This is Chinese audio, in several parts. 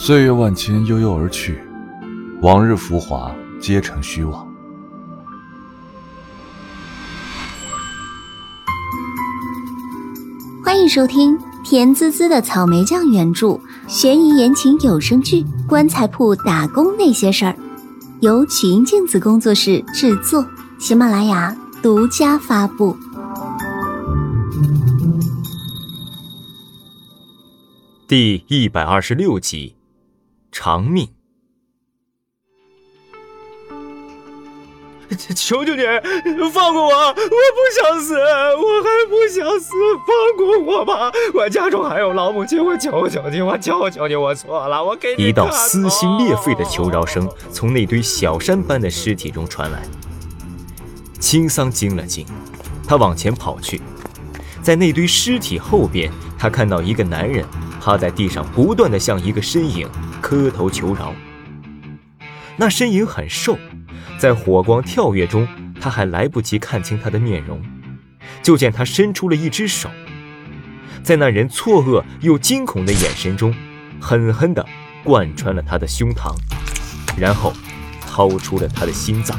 岁月万千，悠悠而去，往日浮华皆成虚妄。 欢迎收听甜滋滋的草莓酱原著悬疑言情有声剧《棺材铺打工那些事儿》，由曲音镜子工作室制作，喜马拉雅独家发布。 第126集，长命。求求你放过我，我不想死，我还不想死，放过我吧！我家中还有老母亲，我求求你，我错了，我给你。一道撕心裂肺的求饶声从那堆小山般的尸体中传来。青桑惊了惊，他往前跑去，在那堆尸体后边，他看到一个男人趴在地上，不断地向一个身影磕头求饶。那身影很瘦，在火光跳跃中，他还来不及看清他的面容，就见他伸出了一只手，在那人错愕又惊恐的眼神中，狠狠地贯穿了他的胸膛，然后掏出了他的心脏。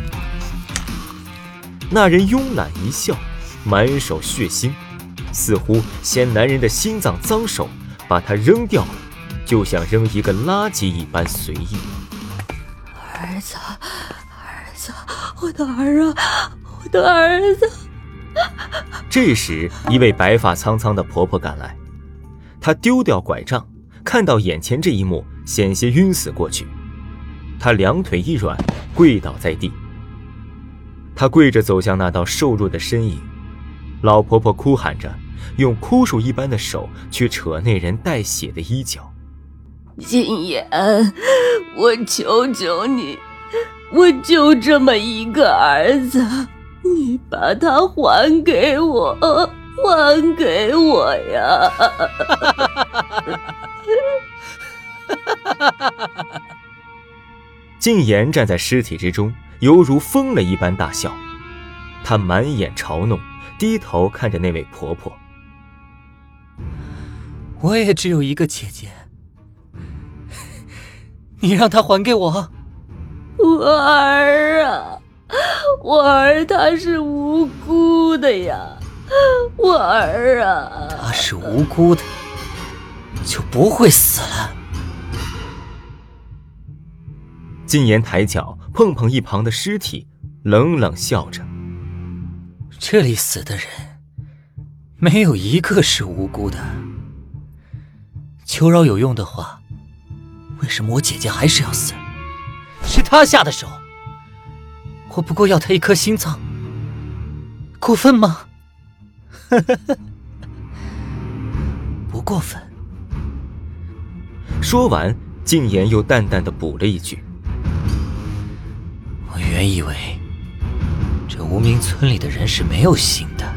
那人慵懒一笑，满手血腥，似乎嫌男人的心脏脏手，把他扔掉了，就像扔一个垃圾一般随意。 儿子，我的儿子！ 这时，一位白发苍苍的婆婆赶来，她丢掉拐杖，看到眼前这一幕，险些晕死过去。她两腿一软，跪倒在地。她跪着走向那道瘦弱的身影，老婆婆哭喊着，用枯树一般的手去扯那人带血的衣角。 禁言，我求求你，我就这么一个儿子，你把他还给我呀！ 禁言站在尸体之中，犹如疯了一般大笑，他满眼嘲弄，低头看着那位婆婆。 我也只有一个姐姐，你让她还给我。 我儿啊，我儿他是无辜的呀，我儿啊， 他是无辜的，就不会死了。 禁言抬脚碰碰一旁的尸体，冷冷笑着。 这里死的人，没有一个是无辜的。求饶有用的话，为什么我姐姐还是要死？是她下的手，我不过要她一颗心脏，过分吗？不过分。 说完，禁言又淡淡地补了一句： 我原以为这无名村里的人是没有心的。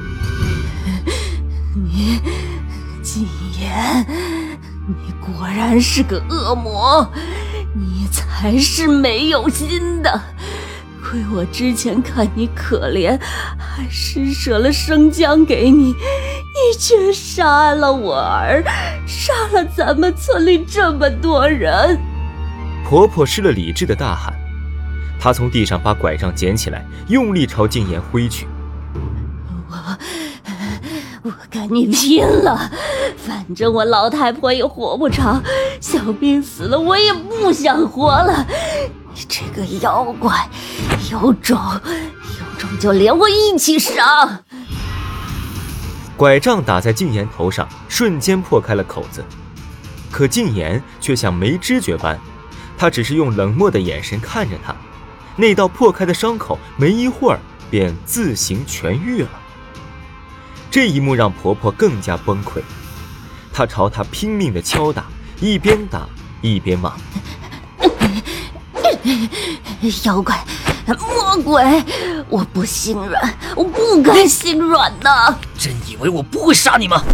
你禁言，你果然是个恶魔，你才是没有心的。亏我之前看你可怜，还施舍了生姜给你，你却杀了我儿，杀了咱们村里这么多人。 婆婆失了理智的大喊，她从地上把拐杖捡起来，用力朝禁言挥去。 我跟你拼了！反正我老太婆也活不长，小兵死了我也不想活了。你这个妖怪，有种就连我一起杀！ 拐杖打在禁言头上，瞬间破开了口子。可禁言却像没知觉般，他只是用冷漠的眼神看着他，那道破开的伤口没一会儿便自行痊愈了。这一幕让婆婆更加崩溃，她朝他拼命地敲打，一边打一边骂： 妖怪，魔鬼，我不心软，我不该心软的。 真以为我不会杀你吗？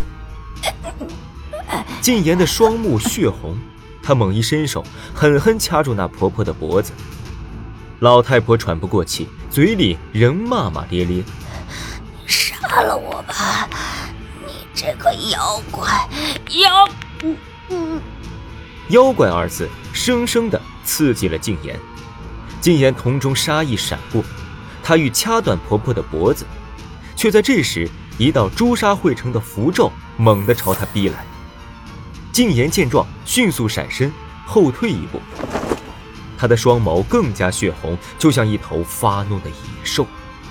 禁言的双目血红，他猛一伸手，狠狠掐住那婆婆的脖子。老太婆喘不过气，嘴里仍骂骂咧咧： 杀了我吧，你这个妖怪！妖！ 妖怪二字生生地刺激了禁言。禁言瞳中杀意闪过，他欲掐断婆婆的脖子，却在这时一道朱砂汇成的符咒猛地朝他逼来。禁言见状迅速闪身后退一步，他的双眸更加血红，就像一头发怒的野兽。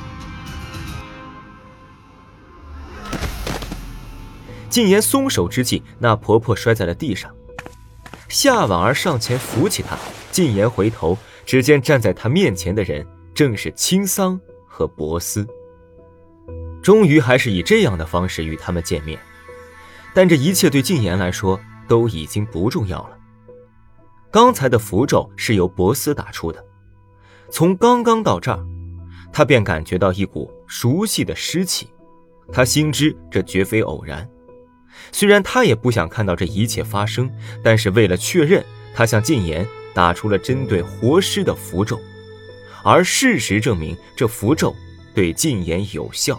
禁言松手之际，那婆婆摔在了地上，夏婉儿上前扶起她。禁言回头，只见站在他面前的人正是青桑和博斯。终于还是以这样的方式与他们见面，但这一切对禁言来说都已经不重要了。刚才的符咒是由博斯打出的，从刚刚到这儿，他便感觉到一股熟悉的湿气，他心知这绝非偶然。虽然他也不想看到这一切发生，但是为了确认，他向禁言打出了针对活尸的符咒，而事实证明这符咒对禁言有效。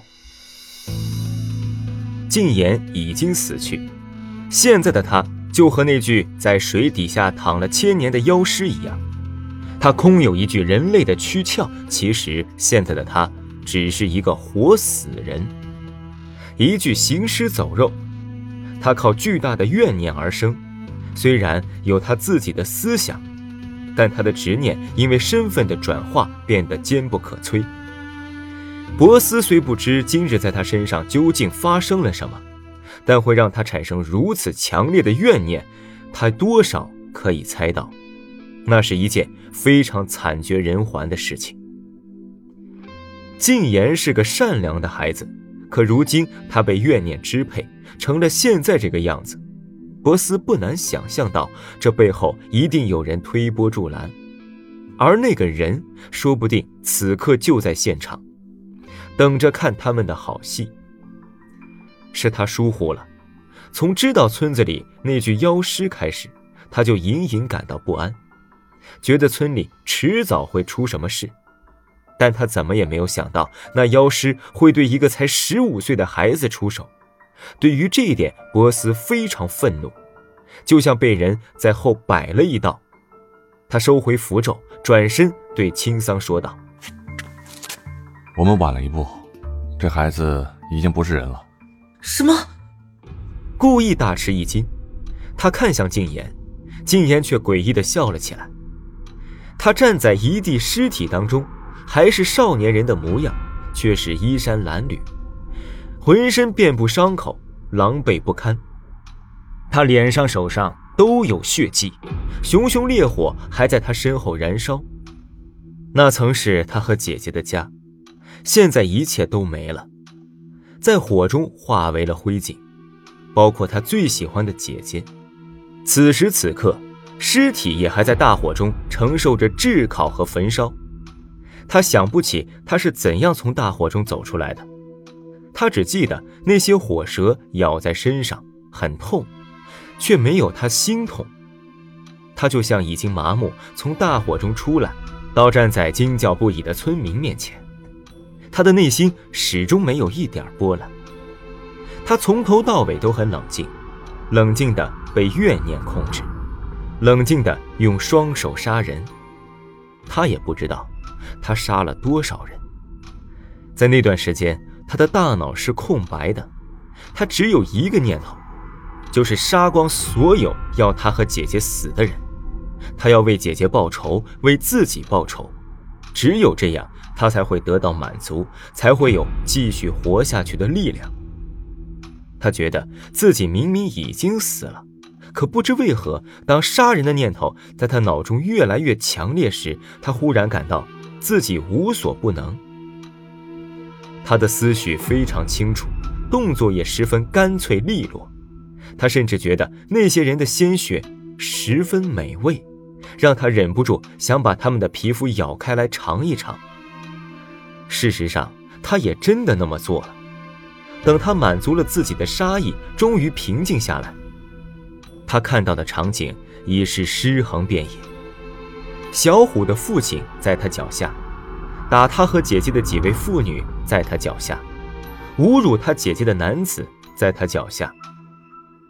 禁言已经死去，现在的他就和那具在水底下躺了千年的妖尸一样，他空有一具人类的躯壳，其实现在的他只是一个活死人，一具行尸走肉。他靠巨大的怨念而生，虽然有他自己的思想，但他的执念因为身份的转化变得坚不可摧。博斯虽不知今日在他身上究竟发生了什么，但会让他产生如此强烈的怨念，他多少可以猜到，那是一件非常惨绝人寰的事情。禁言是个善良的孩子，可如今他被怨念支配，成了现在这个样子。博斯不难想象到，这背后一定有人推波助澜，而那个人说不定此刻就在现场，等着看他们的好戏。是他疏忽了，从知道村子里那具妖尸开始，他就隐隐感到不安，觉得村里迟早会出什么事。但他怎么也没有想到，那妖尸会对一个才15岁的孩子出手。对于这一点，博斯非常愤怒，就像被人在后摆了一道。他收回符咒，转身对青桑说道： 我们晚了一步，这孩子已经不是人了。 什么？ 故意大吃一惊，他看向禁言，禁言却诡异地笑了起来。他站在一地尸体当中，还是少年人的模样，却是衣衫褴褛，浑身遍布伤口，狼狈不堪。他脸上手上都有血迹，熊熊烈火还在他身后燃烧。那曾是他和姐姐的家，现在一切都没了，在火中化为了灰烬，包括他最喜欢的姐姐。此时此刻，尸体也还在大火中承受着炙烤和焚烧。他想不起他是怎样从大火中走出来的，他只记得那些火舌咬在身上很痛，却没有他心痛。他就像已经麻木，从大火中出来，到站在惊叫不已的村民面前，他的内心始终没有一点波澜。他从头到尾都很冷静，冷静地被怨念控制，冷静地用双手杀人。他也不知道他杀了多少人。在那段时间，他的大脑是空白的，他只有一个念头，就是杀光所有要他和姐姐死的人。他要为姐姐报仇，为自己报仇，只有这样他才会得到满足，才会有继续活下去的力量。他觉得自己明明已经死了，可不知为何，当杀人的念头在他脑中越来越强烈时，他忽然感到自己无所不能。他的思绪非常清楚，动作也十分干脆利落。他甚至觉得那些人的鲜血十分美味，让他忍不住想把他们的皮肤咬开来尝一尝。事实上，他也真的那么做了。等他满足了自己的杀意，终于平静下来，他看到的场景已是尸横遍野。小虎的父亲在他脚下，打他和姐姐的几位妇女在他脚下，侮辱他姐姐的男子在他脚下。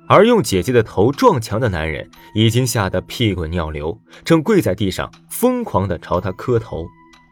而用姐姐的头撞墙的男人已经吓得屁滚尿流，正跪在地上疯狂地朝他磕头。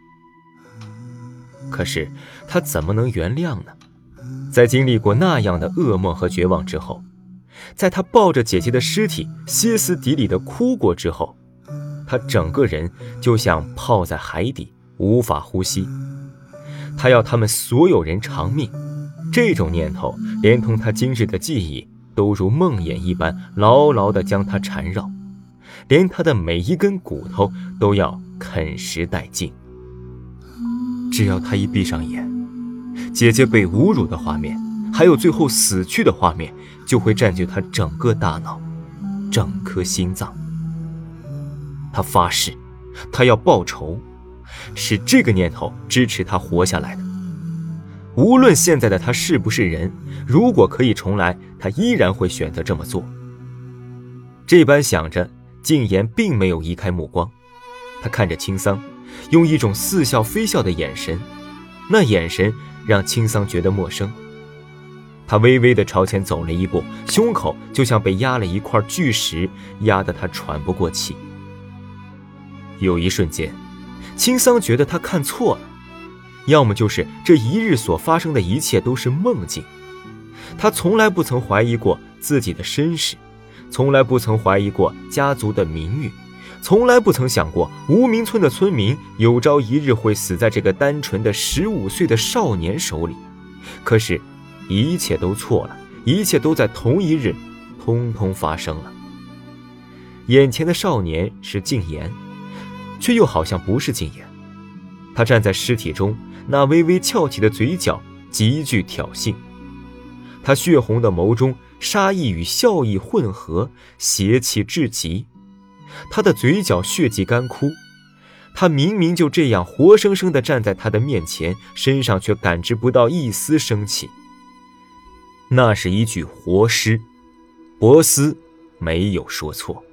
可是他怎么能原谅呢？在经历过那样的噩梦和绝望之后，在他抱着姐姐的尸体歇斯底里地哭过之后，他整个人就像泡在海底，无法呼吸。他要他们所有人偿命，这种念头连同他今日的记忆都如梦魇一般牢牢地将他缠绕，连他的每一根骨头都要啃食殆尽。只要他一闭上眼，姐姐被侮辱的画面，还有最后死去的画面，就会占据他整个大脑，整颗心脏。他发誓，他要报仇，是这个念头支持他活下来的。无论现在的他是不是人，如果可以重来，他依然会选择这么做。这般想着，静言并没有移开目光，他看着青桑，用一种似笑非笑的眼神，那眼神让青桑觉得陌生。他微微地朝前走了一步，胸口就像被压了一块巨石，压得他喘不过气。有一瞬间，青桑觉得他看错了，要么就是这一日所发生的一切都是梦境。他从来不曾怀疑过自己的身世，从来不曾怀疑过家族的名誉，从来不曾想过无名村的村民有朝一日会死在这个单纯的15岁的少年手里。可是一切都错了，一切都在同一日通通发生了。眼前的少年是静言，却又好像不是静言。他站在尸体中，那微微翘起的嘴角极具挑衅，他血红的眸中杀意与笑意混合，邪气至极。他的嘴角血迹干枯，他明明就这样活生生地站在他的面前，身上却感知不到一丝生气。那是一具活尸，博斯没有说错。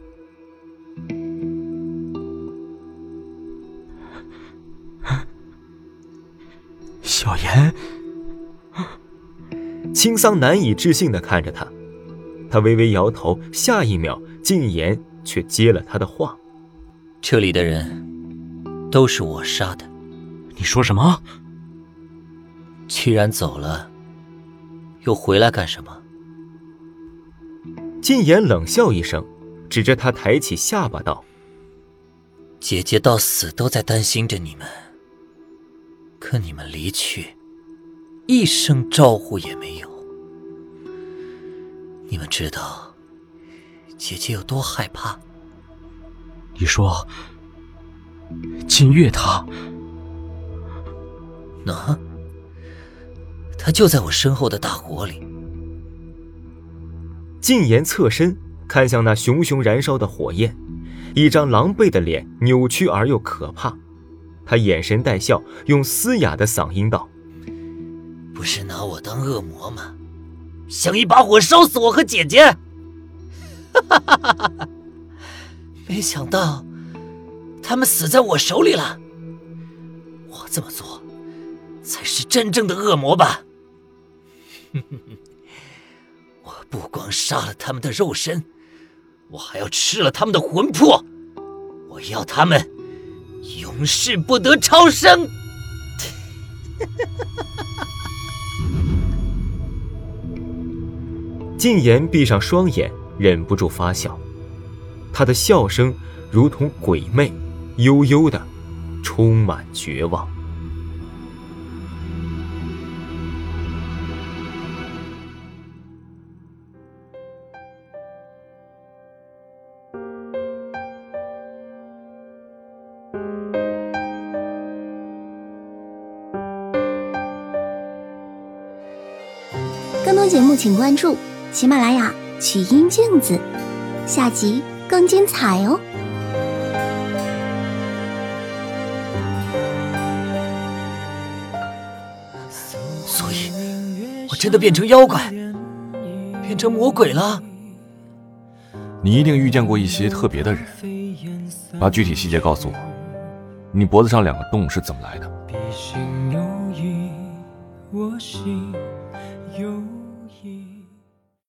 小言， 青桑难以置信地看着他，他微微摇头，下一秒静言却接了他的话： 这里的人都是我杀的。 你说什么？ 既然走了，又回来干什么？ 静言冷笑一声，指着他抬起下巴道： 姐姐到死都在担心着你们，可你们离去，一声招呼也没有。你们知道姐姐有多害怕？ 你说金月她他就在我身后的大火里。 静言侧身看向那熊熊燃烧的火焰，一张狼狈的脸扭曲而又可怕。他眼神带笑，用嘶哑的嗓音道： 不是拿我当恶魔吗？想一把火烧死我和姐姐？没想到他们死在我手里了。我这么做才是真正的恶魔吧？我不光杀了他们的肉身，我还要吃了他们的魂魄。我要他们永世不得超生。 静言闭上双眼，忍不住发笑，他的笑声如同鬼魅，悠悠的充满绝望。 更多节目请关注喜马拉雅曲音镜子，下集更精彩哦。 所以我真的变成妖怪，变成魔鬼了？ 你一定遇见过一些特别的人，把具体细节告诉我。你脖子上2个洞是怎么来的？ 笔心有意，我心有